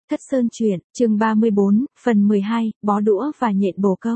Thất Sơn Truyện, chương 34, phần 12, bó đũa và nhện bồ câu.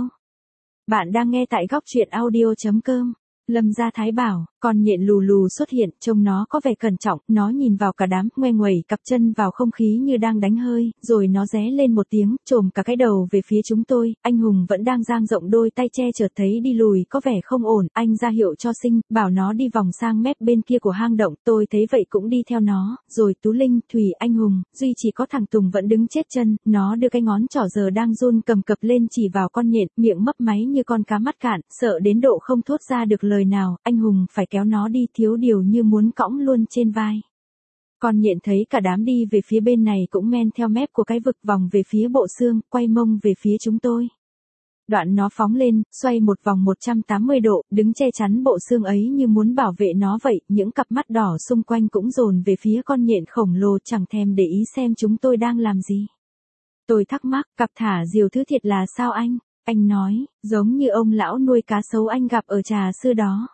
Bạn đang nghe tại góc truyện audio.com. Lâm Gia Thái bảo, con nhện lù lù xuất hiện, trông nó có vẻ cẩn trọng, nó nhìn vào cả đám, ngoe nguẩy cặp chân vào không khí như đang đánh hơi, rồi nó ré lên một tiếng, chồm cả cái đầu về phía chúng tôi. Anh Hùng vẫn đang dang rộng đôi tay che chợt thấy đi lùi có vẻ không ổn, anh ra hiệu cho Sinh, bảo nó đi vòng sang mép bên kia của hang động, tôi thấy vậy cũng đi theo nó, rồi Tú Linh, Thủy, anh Hùng, duy chỉ có thằng Tùng vẫn đứng chết chân, nó đưa cái ngón trỏ giờ đang run cầm cập lên chỉ vào con nhện, miệng mấp máy như con cá mắt cạn, sợ đến độ không thốt ra được lời nào, anh Hùng phải kéo nó đi, thiếu điều như muốn cõng luôn trên vai. Con nhện thấy cả đám đi về phía bên này cũng men theo mép của cái vực vòng về phía bộ xương, quay mông về phía chúng tôi. Đoạn nó phóng lên, xoay một vòng 180 độ, đứng che chắn bộ xương ấy như muốn bảo vệ nó vậy, những cặp mắt đỏ xung quanh cũng dồn về phía con nhện khổng lồ, chẳng thèm để ý xem chúng tôi đang làm gì. Tôi thắc mắc, cặp thả diều thứ thiệt là sao anh? Anh nói, giống như ông lão nuôi cá sấu anh gặp ở Trà Sư đó.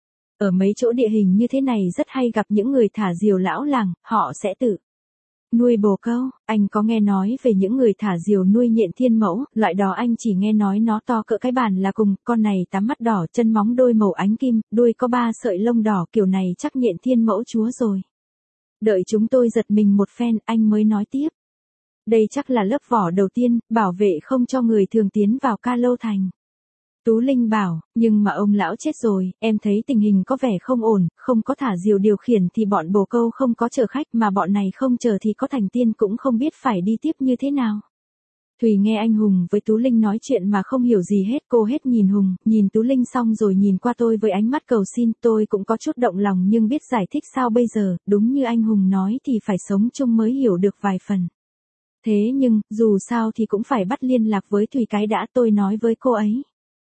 Ở mấy chỗ địa hình như thế này rất hay gặp những người thả diều lão làng, họ sẽ tự nuôi bồ câu. Anh có nghe nói về những người thả diều nuôi nhện thiên mẫu, loại đó anh chỉ nghe nói nó to cỡ cái bàn là cùng, con này tám mắt đỏ, chân móng đôi màu ánh kim, đuôi có 3 sợi lông đỏ, kiểu này chắc nhện thiên mẫu chúa rồi. Đợi chúng tôi giật mình một phen, anh mới nói tiếp. Đây chắc là lớp vỏ đầu tiên, bảo vệ không cho người thường tiến vào Ca Lâu Thành. Tú Linh bảo, nhưng mà ông lão chết rồi, em thấy tình hình có vẻ không ổn, không có thả diều điều khiển thì bọn bồ câu không có chở khách, mà bọn này không chờ thì có thành tiên cũng không biết phải đi tiếp như thế nào. Thùy nghe anh Hùng với Tú Linh nói chuyện mà không hiểu gì hết, cô hết nhìn Hùng, nhìn Tú Linh xong rồi nhìn qua tôi với ánh mắt cầu xin, tôi cũng có chút động lòng nhưng biết giải thích sao bây giờ, đúng như anh Hùng nói thì phải sống chung mới hiểu được vài phần. Thế nhưng, dù sao thì cũng phải bắt liên lạc với Thùy cái đã, tôi nói với cô ấy.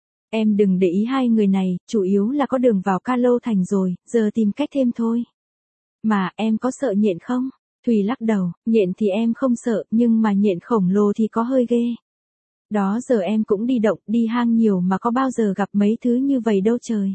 Em đừng để ý hai người này, chủ yếu là có đường vào Ca Lâu Thành rồi, giờ tìm cách thêm thôi. Mà, em có sợ nhện không? Thùy lắc đầu, nhện thì em không sợ, nhưng mà nhện khổng lồ thì có hơi ghê. Đó giờ em cũng đi động, đi hang nhiều mà có bao giờ gặp mấy thứ như vậy đâu trời.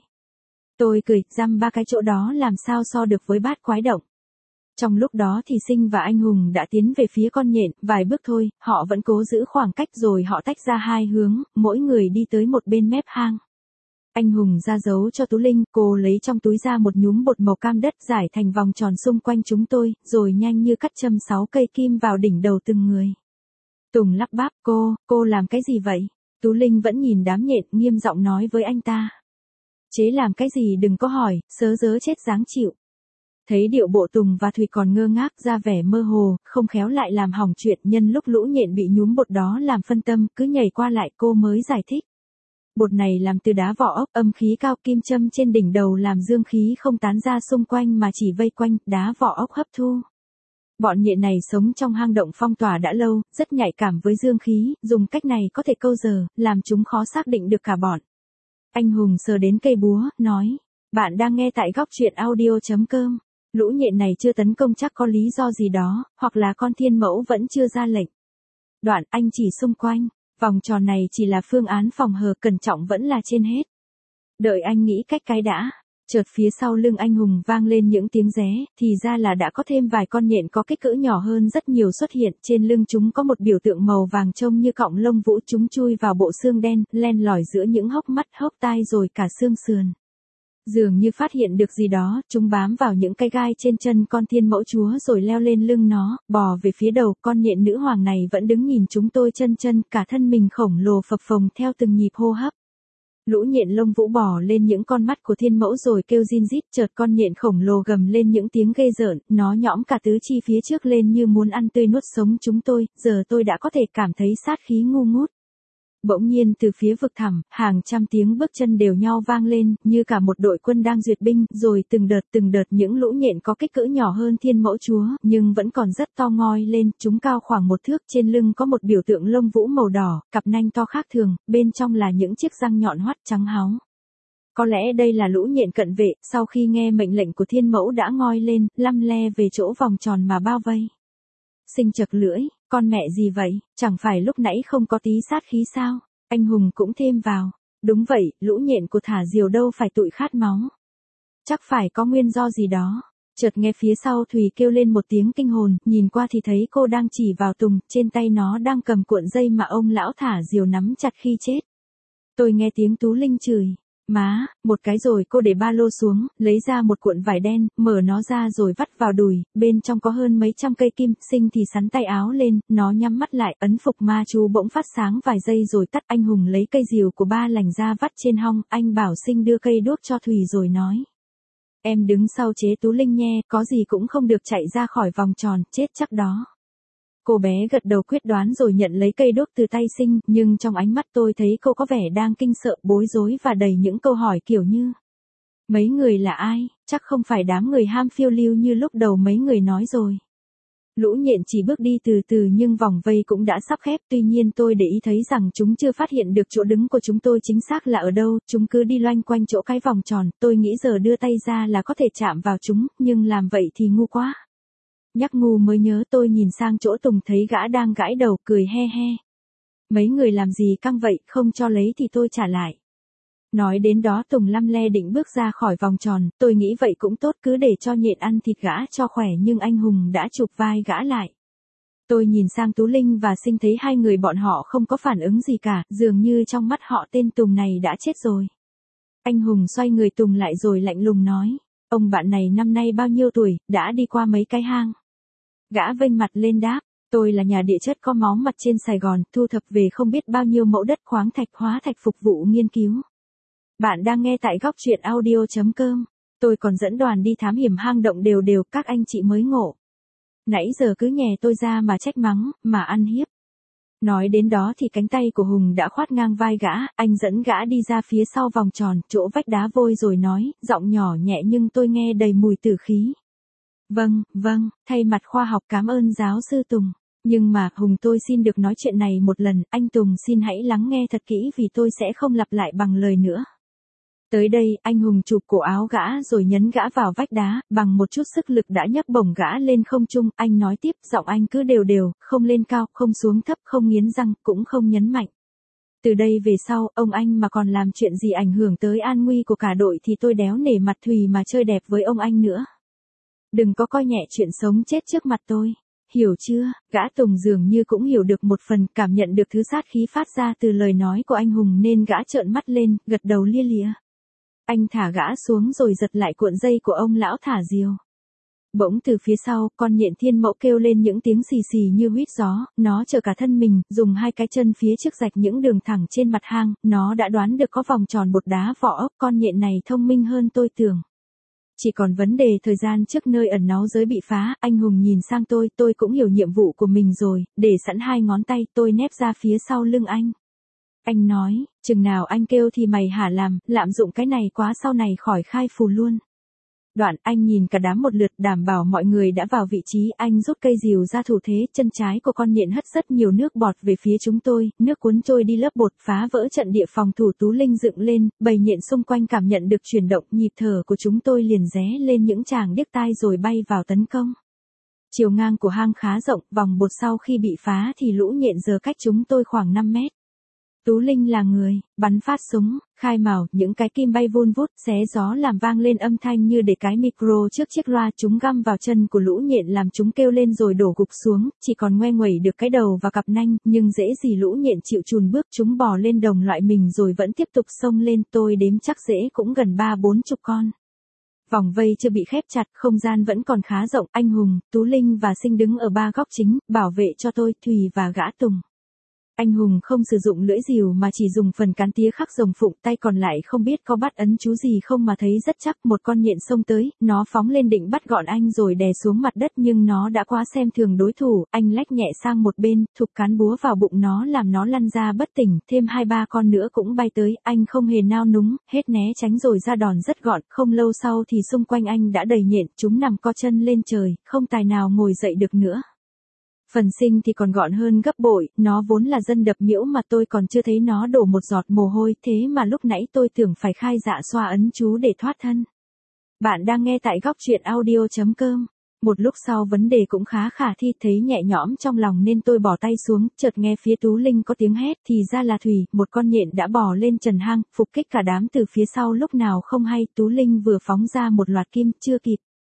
Tôi cười, dăm ba cái chỗ đó làm sao so được với bát quái động. Trong lúc đó thì Sinh và anh Hùng đã tiến về phía con nhện, vài bước thôi, họ vẫn cố giữ khoảng cách rồi họ tách ra hai hướng, mỗi người đi tới một bên mép hang. Anh Hùng ra dấu cho Tú Linh, cô lấy trong túi ra một nhúm bột màu cam đất giải thành vòng tròn xung quanh chúng tôi, rồi nhanh như cắt châm 6 cây kim vào đỉnh đầu từng người. Tùng lắp bắp, cô làm cái gì vậy? Tú Linh vẫn nhìn đám nhện, nghiêm giọng nói với anh ta. Chế làm cái gì đừng có hỏi, sớ dớ chết dáng chịu. Thấy điệu bộ Tùng và Thùy còn ngơ ngác ra vẻ mơ hồ, không khéo lại làm hỏng chuyện, nhân lúc lũ nhện bị nhúm bột đó làm phân tâm, cứ nhảy qua lại, cô mới giải thích. Bột này làm từ đá vỏ ốc, âm khí cao, kim châm trên đỉnh đầu làm dương khí không tán ra xung quanh mà chỉ vây quanh, đá vỏ ốc hấp thu. Bọn nhện này sống trong hang động phong tỏa đã lâu, rất nhạy cảm với dương khí, dùng cách này có thể câu giờ, làm chúng khó xác định được cả bọn. Anh Hùng sờ đến cây búa, nói, bạn đang nghe tại góc truyện audio.com. Lũ nhện này chưa tấn công chắc có lý do gì đó, hoặc là con thiên mẫu vẫn chưa ra lệnh. Đoạn anh chỉ xung quanh, vòng tròn này chỉ là phương án phòng hờ, cẩn trọng vẫn là trên hết. Đợi anh nghĩ cách cái đã, chợt phía sau lưng anh Hùng vang lên những tiếng ré, thì ra là đã có thêm vài con nhện có kích cỡ nhỏ hơn rất nhiều xuất hiện, trên lưng chúng có một biểu tượng màu vàng trông như cọng lông vũ, chúng chui vào bộ xương đen, len lỏi giữa những hốc mắt, hốc tai rồi cả xương sườn. Dường như phát hiện được gì đó, chúng bám vào những cái gai trên chân con thiên mẫu chúa rồi leo lên lưng nó, bò về phía đầu, con nhện nữ hoàng này vẫn đứng nhìn chúng tôi chân, cả thân mình khổng lồ phập phồng theo từng nhịp hô hấp. Lũ nhện lông vũ bò lên những con mắt của thiên mẫu rồi kêu rin rít, chợt con nhện khổng lồ gầm lên những tiếng ghê rợn, nó nhõm cả tứ chi phía trước lên như muốn ăn tươi nuốt sống chúng tôi, giờ tôi đã có thể cảm thấy sát khí ngu ngút. Bỗng nhiên từ phía vực thẳm, hàng trăm tiếng bước chân đều nhau vang lên, như cả một đội quân đang duyệt binh, rồi từng đợt những lũ nhện có kích cỡ nhỏ hơn thiên mẫu chúa, nhưng vẫn còn rất to ngoi lên, chúng cao khoảng 1 thước, trên lưng có một biểu tượng lông vũ màu đỏ, cặp nanh to khác thường, bên trong là những chiếc răng nhọn hoắt trắng háo. Có lẽ đây là lũ nhện cận vệ, sau khi nghe mệnh lệnh của thiên mẫu đã ngoi lên, lăm le về chỗ vòng tròn mà bao vây. Sinh chật lưỡi, con mẹ gì vậy, chẳng phải lúc nãy không có tí sát khí sao? Anh Hùng cũng thêm vào. Đúng vậy, lũ nhện của thả diều đâu phải tụi khát máu. Chắc phải có nguyên do gì đó. Chợt nghe phía sau Thùy kêu lên một tiếng kinh hồn, nhìn qua thì thấy cô đang chỉ vào Tùng, trên tay nó đang cầm cuộn dây mà ông lão thả diều nắm chặt khi chết. Tôi nghe tiếng Tú Linh chửi, má, một cái rồi cô để ba lô xuống, lấy ra một cuộn vải đen, mở nó ra rồi vắt vào đùi, bên trong có hơn mấy trăm cây kim, Sinh thì sắn tay áo lên, nó nhắm mắt lại, ấn phục ma chú bỗng phát sáng vài giây rồi tắt. Anh Hùng lấy cây diều của ba lành ra vắt trên hông, anh bảo Sinh đưa cây đuốc cho Thùy rồi nói. Em đứng sau chế Tú Linh nhe, có gì cũng không được chạy ra khỏi vòng tròn, chết chắc đó. Cô bé gật đầu quyết đoán rồi nhận lấy cây đuốc từ tay Sinh, nhưng trong ánh mắt tôi thấy cô có vẻ đang kinh sợ, bối rối và đầy những câu hỏi kiểu như. Mấy người là ai, chắc không phải đám người ham phiêu lưu như lúc đầu mấy người nói rồi. Lũ nhện chỉ bước đi từ từ nhưng vòng vây cũng đã sắp khép, tuy nhiên tôi để ý thấy rằng chúng chưa phát hiện được chỗ đứng của chúng tôi chính xác là ở đâu, chúng cứ đi loanh quanh chỗ cái vòng tròn, tôi nghĩ giờ đưa tay ra là có thể chạm vào chúng, nhưng làm vậy thì ngu quá. Nhắc ngu mới nhớ, tôi nhìn sang chỗ Tùng thấy gã đang gãi đầu, cười he he. Mấy người làm gì căng vậy, không cho lấy thì tôi trả lại. Nói đến đó Tùng lăm le định bước ra khỏi vòng tròn, tôi nghĩ vậy cũng tốt, cứ để cho nhện ăn thịt gã cho khỏe, nhưng anh Hùng đã chụp vai gã lại. Tôi nhìn sang Tú Linh và Sinh thấy hai người bọn họ không có phản ứng gì cả, dường như trong mắt họ tên Tùng này đã chết rồi. Anh Hùng xoay người Tùng lại rồi lạnh lùng nói, ông bạn này năm nay bao nhiêu tuổi, đã đi qua mấy cái hang. Gã vênh mặt lên đáp, tôi là nhà địa chất có máu mặt trên Sài Gòn, thu thập về không biết bao nhiêu mẫu đất khoáng thạch hóa thạch phục vụ nghiên cứu. Bạn đang nghe tại góc truyện audio.com. Tôi còn dẫn đoàn đi thám hiểm hang động đều, các anh chị mới ngộ. Nãy giờ cứ nhè tôi ra mà trách mắng, mà ăn hiếp. Nói đến đó thì cánh tay của Hùng đã khoát ngang vai gã, anh dẫn gã đi ra phía sau vòng tròn, chỗ vách đá vôi rồi nói, giọng nhỏ nhẹ nhưng tôi nghe đầy mùi tử khí. Vâng, thay mặt khoa học cảm ơn giáo sư Tùng. Nhưng mà, Hùng tôi xin được nói chuyện này một lần, anh Tùng xin hãy lắng nghe thật kỹ vì tôi sẽ không lặp lại bằng lời nữa. Tới đây, anh Hùng chụp cổ áo gã rồi nhấn gã vào vách đá, bằng một chút sức lực đã nhấc bổng gã lên không trung, anh nói tiếp, giọng anh cứ đều, không lên cao, không xuống thấp, không nghiến răng, cũng không nhấn mạnh. Từ đây về sau, ông anh mà còn làm chuyện gì ảnh hưởng tới an nguy của cả đội thì tôi đéo nể mặt Thùy mà chơi đẹp với ông anh nữa. Đừng có coi nhẹ chuyện sống chết trước mặt tôi. Hiểu chưa? Gã Tùng dường như cũng hiểu được một phần, cảm nhận được thứ sát khí phát ra từ lời nói của anh Hùng nên gã trợn mắt lên, gật đầu lia lịa. Anh thả gã xuống rồi giật lại cuộn dây của ông lão thả diều. Bỗng từ phía sau, con nhện thiên mẫu kêu lên những tiếng xì xì như huýt gió, nó trở cả thân mình, dùng hai cái chân phía trước rạch những đường thẳng trên mặt hang, nó đã đoán được có vòng tròn bột đá vỏ ốc, con nhện này thông minh hơn tôi tưởng. Chỉ còn vấn đề thời gian trước nơi ẩn náu giới bị phá, anh Hùng nhìn sang tôi cũng hiểu nhiệm vụ của mình rồi, để sẵn hai ngón tay, tôi nép ra phía sau lưng anh. Anh nói, chừng nào anh kêu thì mày hả làm, lạm dụng cái này quá sau này khỏi khai phù luôn. Đoạn anh nhìn cả đám một lượt đảm bảo mọi người đã vào vị trí, anh rút cây rìu ra thủ thế, chân trái của con nhện hất rất nhiều nước bọt về phía chúng tôi, nước cuốn trôi đi lớp bột phá vỡ trận địa phòng thủ. Tú Linh dựng lên, bầy nhện xung quanh cảm nhận được chuyển động, nhịp thở của chúng tôi liền ré lên những tràng điếc tai rồi bay vào tấn công. Chiều ngang của hang khá rộng, vòng bột sau khi bị phá thì lũ nhện giờ cách chúng tôi khoảng 5 mét. Tú Linh là người, bắn phát súng, khai mào, những cái kim bay vun vút, xé gió làm vang lên âm thanh như để cái micro trước chiếc loa, chúng găm vào chân của lũ nhện làm chúng kêu lên rồi đổ gục xuống, chỉ còn ngoe nguẩy được cái đầu và cặp nanh, nhưng dễ gì lũ nhện chịu chùn bước, chúng bò lên đồng loại mình rồi vẫn tiếp tục xông lên, tôi đếm chắc dễ cũng gần 30-40 con. Vòng vây chưa bị khép chặt, không gian vẫn còn khá rộng, anh Hùng, Tú Linh và Sinh đứng ở ba góc chính, bảo vệ cho tôi, Thùy và gã Tùng. Anh Hùng không sử dụng lưỡi rìu mà chỉ dùng phần cán tía khắc rồng phụng, tay còn lại không biết có bắt ấn chú gì không mà thấy rất chắc. Một con nhện xông tới, nó phóng lên định bắt gọn anh rồi đè xuống mặt đất nhưng nó đã quá xem thường đối thủ, anh lách nhẹ sang một bên, thục cán búa vào bụng nó làm nó lăn ra bất tỉnh, thêm 2-3 con nữa cũng bay tới, anh không hề nao núng, hết né tránh rồi ra đòn rất gọn, không lâu sau thì xung quanh anh đã đầy nhện, chúng nằm co chân lên trời, không tài nào ngồi dậy được nữa. Phần Sinh thì còn gọn hơn gấp bội, nó vốn là dân đập miễu mà tôi còn chưa thấy nó đổ một giọt mồ hôi, thế mà lúc nãy tôi tưởng phải khai dạ xoa ấn chú để thoát thân. Bạn đang nghe tại góc truyện audio.com. Một lúc sau vấn đề cũng khá khả thi, thấy nhẹ nhõm trong lòng nên tôi bỏ tay xuống, chợt nghe phía Tú Linh có tiếng hét, thì ra là Thùy, một con nhện đã bò lên trần hang, phục kích cả đám từ phía sau lúc nào không hay, Tú Linh vừa phóng ra một loạt kim, chưa kịp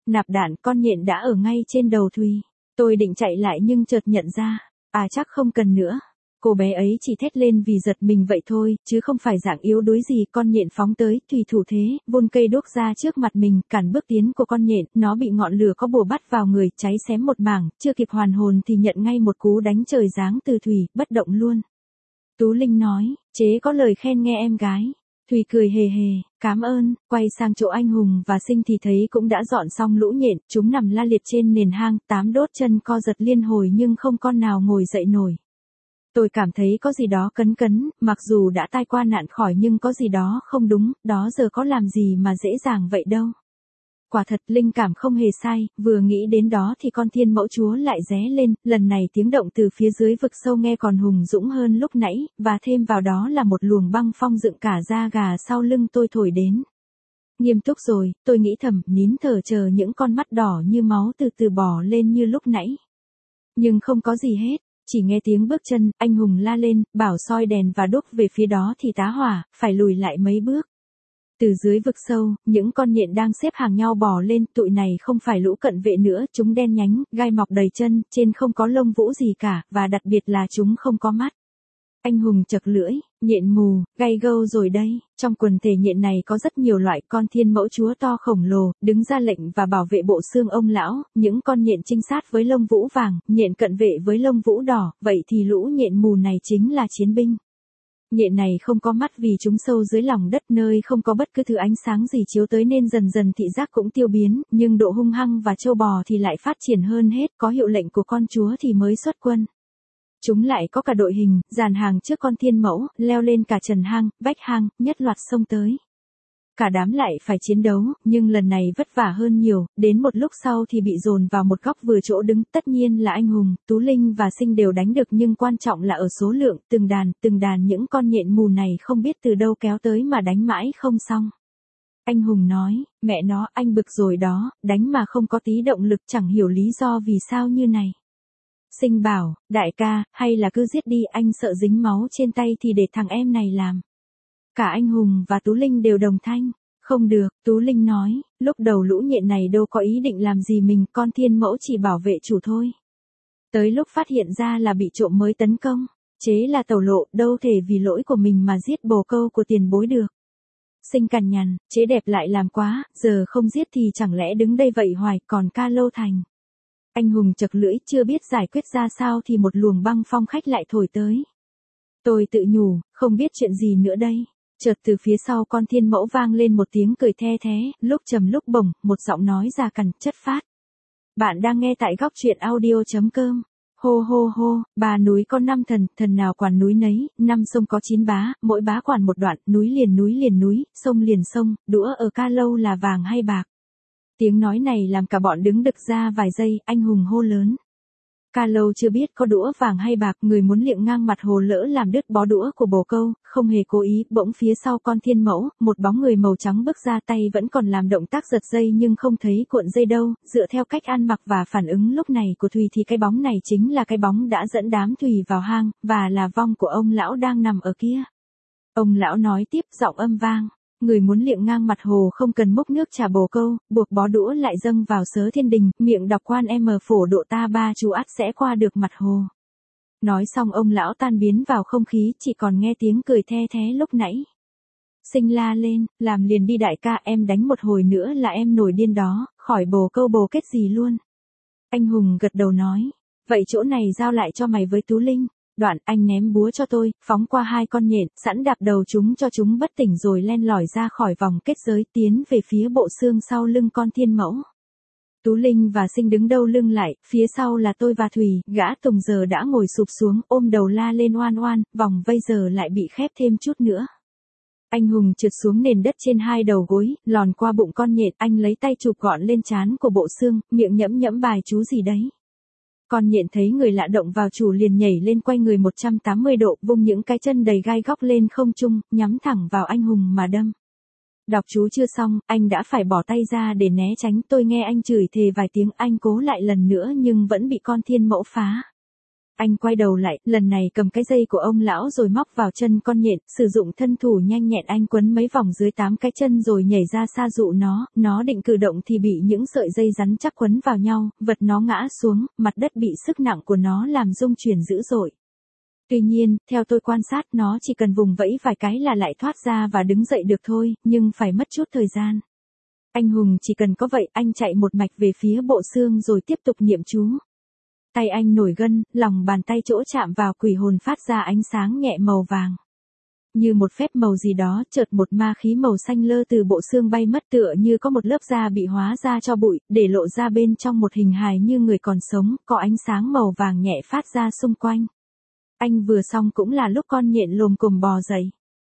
Nạp đạn, con nhện đã ở ngay trên đầu Thùy. Tôi định chạy lại nhưng chợt nhận ra, chắc không cần nữa. Cô bé ấy chỉ thét lên vì giật mình vậy thôi, chứ không phải dạng yếu đuối gì. Con nhện phóng tới, Thùy thủ thế, vươn cây đuốc ra trước mặt mình, cản bước tiến của con nhện. Nó bị ngọn lửa có bùa bắt vào người, cháy xém một mảng, chưa kịp hoàn hồn thì nhận ngay một cú đánh trời giáng từ Thùy, bất động luôn. Tú Linh nói, chế có lời khen nghe em gái. Thùy cười hề hề, cảm ơn. Quay sang chỗ anh Hùng và Sinh thì thấy cũng đã dọn xong lũ nhện, chúng nằm la liệt trên nền hang, 8 đốt chân co giật liên hồi nhưng không con nào ngồi dậy nổi. Tôi cảm thấy có gì đó cấn cấn, mặc dù đã tai qua nạn khỏi nhưng có gì đó không đúng, đó giờ có làm gì mà dễ dàng vậy đâu. Quả thật linh cảm không hề sai, vừa nghĩ đến đó thì con thiên mẫu chúa lại ré lên, lần này tiếng động từ phía dưới vực sâu nghe còn hùng dũng hơn lúc nãy, và thêm vào đó là một luồng băng phong dựng cả da gà sau lưng tôi thổi đến. Nghiêm túc rồi, tôi nghĩ thầm, nín thở chờ những con mắt đỏ như máu từ từ bò lên như lúc nãy. Nhưng không có gì hết. Chỉ nghe tiếng bước chân, anh Hùng la lên, bảo soi đèn và đúc về phía đó thì tá hỏa, phải lùi lại mấy bước. Từ dưới vực sâu, những con nhện đang xếp hàng nhau bò lên, tụi này không phải lũ cận vệ nữa, chúng đen nhánh, gai mọc đầy chân, trên không có lông vũ gì cả, và đặc biệt là chúng không có mắt. Anh Hùng chật lưỡi, nhện mù, gay gâu rồi đây. Trong quần thể nhện này có rất nhiều loại, con thiên mẫu chúa to khổng lồ, đứng ra lệnh và bảo vệ bộ xương ông lão, những con nhện trinh sát với lông vũ vàng, nhện cận vệ với lông vũ đỏ, vậy thì lũ nhện mù này chính là chiến binh. Nhện này không có mắt vì chúng sâu dưới lòng đất nơi không có bất cứ thứ ánh sáng gì chiếu tới nên dần dần thị giác cũng tiêu biến, nhưng độ hung hăng và trâu bò thì lại phát triển hơn hết, có hiệu lệnh của con chúa thì mới xuất quân. Chúng lại có cả đội hình, dàn hàng trước con thiên mẫu, leo lên cả trần hang, vách hang, nhất loạt xông tới. Cả đám lại phải chiến đấu, nhưng lần này vất vả hơn nhiều, đến một lúc sau thì bị dồn vào một góc vừa chỗ đứng, tất nhiên là anh Hùng, Tú Linh và Sinh đều đánh được nhưng quan trọng là ở số lượng, từng đàn những con nhện mù này không biết từ đâu kéo tới mà đánh mãi không xong. Anh Hùng nói, mẹ nó, anh bực rồi đó, đánh mà không có tí động lực chẳng hiểu lý do vì sao như này. Sinh bảo, đại ca, hay là cứ giết đi, anh sợ dính máu trên tay thì để thằng em này làm. Cả anh Hùng và Tú Linh đều đồng thanh. Không được, Tú Linh nói, lúc đầu lũ nhện này đâu có ý định làm gì mình, con thiên mẫu chỉ bảo vệ chủ thôi. Tới lúc phát hiện ra là bị trộm mới tấn công. Chế là tẩu lộ, đâu thể vì lỗi của mình mà giết bồ câu của tiền bối được. Sinh cằn nhằn, chế đẹp lại làm quá, giờ không giết thì chẳng lẽ đứng đây vậy hoài, còn ca lâu thành. Anh Hùng chật lưỡi, chưa biết giải quyết ra sao thì một luồng băng phong khách lại thổi tới. Tôi tự nhủ, không biết chuyện gì nữa đây. Chợt từ phía sau con thiên mẫu vang lên một tiếng cười the thế, lúc trầm lúc bổng, một giọng nói già cằn, chất phác. Bạn đang nghe tại góc truyện audio.com. Hô hô hô, 3 núi có 5 thần, thần nào quản núi nấy, 5 sông có 9 bá, mỗi bá quản một đoạn, núi liền núi, sông liền sông, đũa ở ca lâu là vàng hay bạc. Tiếng nói này làm cả bọn đứng đực ra vài giây, anh Hùng hô lớn. Ca lâu chưa biết có đũa vàng hay bạc, người muốn liệng ngang mặt hồ lỡ làm đứt bó đũa của bồ câu, không hề cố ý, bỗng phía sau con thiên mẫu, một bóng người màu trắng bước ra, tay vẫn còn làm động tác giật dây nhưng không thấy cuộn dây đâu, dựa theo cách ăn mặc và phản ứng lúc này của Thùy thì cái bóng này chính là cái bóng đã dẫn đám Thùy vào hang, và là vong của ông lão đang nằm ở kia. Ông lão nói tiếp, giọng âm vang. Người muốn liệng ngang mặt hồ không cần múc nước trả bồ câu, buộc bó đũa lại dâng vào sớ thiên đình, miệng đọc quan em phổ độ ta ba chú ắt sẽ qua được mặt hồ. Nói xong ông lão tan biến vào không khí, chỉ còn nghe tiếng cười the thế lúc nãy. Sinh la lên, làm liền đi đại ca, em đánh một hồi nữa là em nổi điên đó, khỏi bồ câu bồ kết gì luôn. Anh Hùng gật đầu nói, vậy chỗ này giao lại cho mày với Tú Linh. Đoạn anh ném búa cho tôi, phóng qua 2 con nhện, sẵn đạp đầu chúng cho chúng bất tỉnh rồi len lỏi ra khỏi vòng kết giới, tiến về phía bộ xương sau lưng con thiên mẫu. Tú Linh và Sinh đứng đâu lưng lại, phía sau là tôi và Thùy, gã Tùng giờ đã ngồi sụp xuống, ôm đầu la lên oan oan, vòng vây giờ lại bị khép thêm chút nữa. Anh Hùng trượt xuống nền đất trên 2 đầu gối, lòn qua bụng con nhện, anh lấy tay chụp gọn lên trán của bộ xương, miệng nhẫm nhẫm bài chú gì đấy. Con nhện thấy người lạ động vào chủ liền nhảy lên quay người 180 độ, vung những cái chân đầy gai góc lên không trung, nhắm thẳng vào anh Hùng mà đâm. Đọc chú chưa xong, anh đã phải bỏ tay ra để né tránh, tôi nghe anh chửi thề vài tiếng, anh cố lại lần nữa nhưng vẫn bị con thiên mẫu phá. Anh quay đầu lại, lần này cầm cái dây của ông lão rồi móc vào chân con nhện, sử dụng thân thủ nhanh nhẹn anh quấn mấy vòng dưới 8 cái chân rồi nhảy ra xa dụ nó định cử động thì bị những sợi dây rắn chắc quấn vào nhau, vật nó ngã xuống, mặt đất bị sức nặng của nó làm rung chuyển dữ dội. Tuy nhiên, theo tôi quan sát nó chỉ cần vùng vẫy vài cái là lại thoát ra và đứng dậy được thôi, nhưng phải mất chút thời gian. Anh Hùng chỉ cần có vậy, anh chạy một mạch về phía bộ xương rồi tiếp tục niệm chú. Tay anh nổi gân, lòng bàn tay chỗ chạm vào quỷ hồn phát ra ánh sáng nhẹ màu vàng. Như một phép màu gì đó, chợt một ma khí màu xanh lơ từ bộ xương bay mất tựa như có một lớp da bị hóa ra cho bụi, để lộ ra bên trong một hình hài như người còn sống, có ánh sáng màu vàng nhẹ phát ra xung quanh. Anh vừa xong cũng là lúc con nhện lồm cồm bò dậy.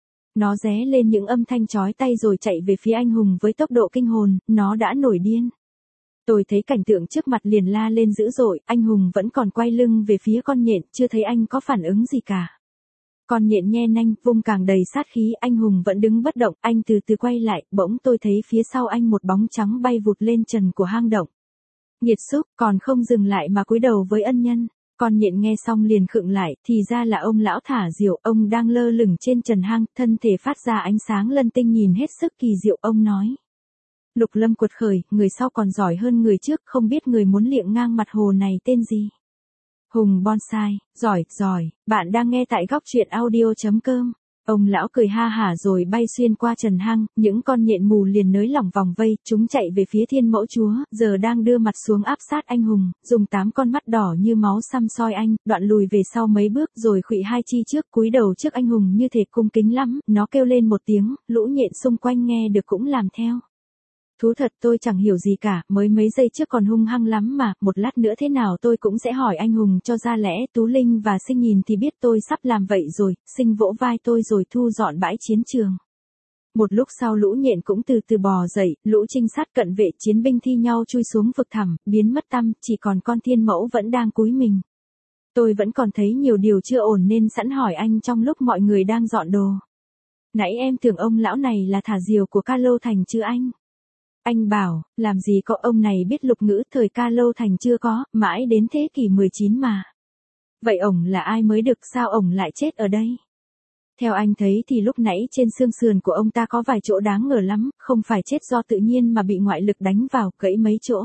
Nó ré lên những âm thanh chói tai rồi chạy về phía anh Hùng với tốc độ kinh hồn, nó đã nổi điên. Tôi thấy cảnh tượng trước mặt liền la lên dữ dội, anh Hùng vẫn còn quay lưng về phía con nhện, chưa thấy anh có phản ứng gì cả. Con nhện nhe nanh, vung càng đầy sát khí, anh Hùng vẫn đứng bất động, anh từ từ quay lại, bỗng tôi thấy phía sau anh một bóng trắng bay vụt lên trần của hang động. Nghiệt xúc, còn không dừng lại mà cúi đầu với ân nhân. Con nhện nghe xong liền khựng lại, thì ra là ông lão thả diều, ông đang lơ lửng trên trần hang, thân thể phát ra ánh sáng lân tinh nhìn hết sức kỳ diệu, ông nói. Lục Lâm cuột khởi, người sau còn giỏi hơn người trước, không biết người muốn liệng ngang mặt hồ này tên gì. Hùng Bonsai, giỏi, bạn đang nghe tại góc truyện audio.com. Ông lão cười ha hả rồi bay xuyên qua trần hang, những con nhện mù liền nới lỏng vòng vây, chúng chạy về phía Thiên Mẫu Chúa, giờ đang đưa mặt xuống áp sát anh Hùng, dùng 8 con mắt đỏ như máu săm soi anh, đoạn lùi về sau mấy bước rồi khuỵu hai chi trước, cúi đầu trước anh Hùng như thể cung kính lắm, nó kêu lên một tiếng, lũ nhện xung quanh nghe được cũng làm theo. Thú thật tôi chẳng hiểu gì cả, mới mấy giây trước còn hung hăng lắm mà, một lát nữa thế nào tôi cũng sẽ hỏi anh Hùng cho ra lẽ. Tú Linh và Sinh nhìn thì biết tôi sắp làm vậy rồi, Sinh vỗ vai tôi rồi thu dọn bãi chiến trường. Một lúc sau lũ nhện cũng từ từ bò dậy, lũ trinh sát cận vệ chiến binh thi nhau chui xuống vực thẳm, biến mất tăm, chỉ còn con Thiên Mẫu vẫn đang cúi mình. Tôi vẫn còn thấy nhiều điều chưa ổn nên sẵn hỏi anh trong lúc mọi người đang dọn đồ. Nãy em tưởng ông lão này là thả diều của Ca Lâu Thành chứ anh? Anh bảo, làm gì có, ông này biết lục ngữ, thời Ca Lâu Thành chưa có, mãi đến thế kỷ 19 mà. Vậy ổng là ai mới được, sao ổng lại chết ở đây? Theo anh thấy thì lúc nãy trên xương sườn của ông ta có vài chỗ đáng ngờ lắm, không phải chết do tự nhiên mà bị ngoại lực đánh vào, gãy mấy chỗ.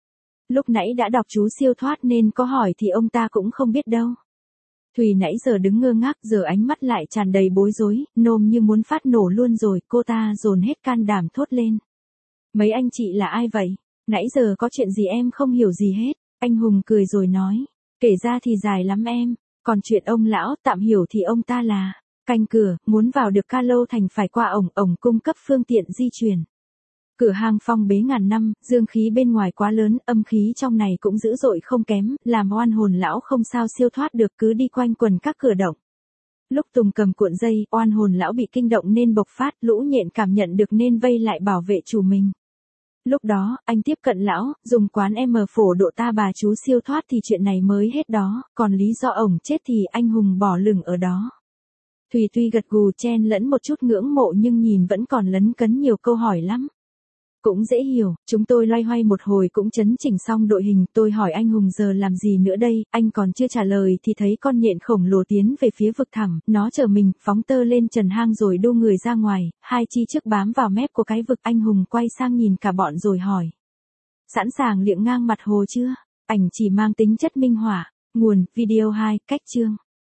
Lúc nãy đã đọc chú siêu thoát nên có hỏi thì ông ta cũng không biết đâu. Thùy nãy giờ đứng ngơ ngác, giờ ánh mắt lại tràn đầy bối rối, nôm như muốn phát nổ luôn rồi, cô ta dồn hết can đảm thốt lên. Mấy anh chị là ai vậy? Nãy giờ có chuyện gì em không hiểu gì hết. Anh Hùng cười rồi nói. Kể ra thì dài lắm em. Còn chuyện ông lão tạm hiểu thì ông ta là canh cửa, muốn vào được Ca Lâu Thành phải qua ổng cung cấp phương tiện di chuyển. Cửa hang phong bế ngàn năm, dương khí bên ngoài quá lớn, âm khí trong này cũng dữ dội không kém, làm oan hồn lão không sao siêu thoát được, cứ đi quanh quần các cửa động. Lúc Tùng cầm cuộn dây, oan hồn lão bị kinh động nên bộc phát, lũ nhện cảm nhận được nên vây lại bảo vệ chủ mình. Lúc đó, anh tiếp cận lão, dùng quán phổ độ ta bà chú siêu thoát thì chuyện này mới hết đó, còn lý do ổng chết thì anh Hùng bỏ lửng ở đó. Thùy tuy gật gù chen lẫn một chút ngưỡng mộ nhưng nhìn vẫn còn lấn cấn nhiều câu hỏi lắm. Cũng dễ hiểu, chúng tôi loay hoay một hồi cũng chấn chỉnh xong đội hình, tôi hỏi anh Hùng giờ làm gì nữa đây, anh còn chưa trả lời thì thấy con nhện khổng lồ tiến về phía vực thẳm, nó chờ mình, phóng tơ lên trần hang rồi đu người ra ngoài, hai chi trước bám vào mép của cái vực. Anh Hùng quay sang nhìn cả bọn rồi hỏi. Sẵn sàng liệng ngang mặt hồ chưa? Ảnh chỉ mang tính chất minh họa. Nguồn, video 2, cách chương.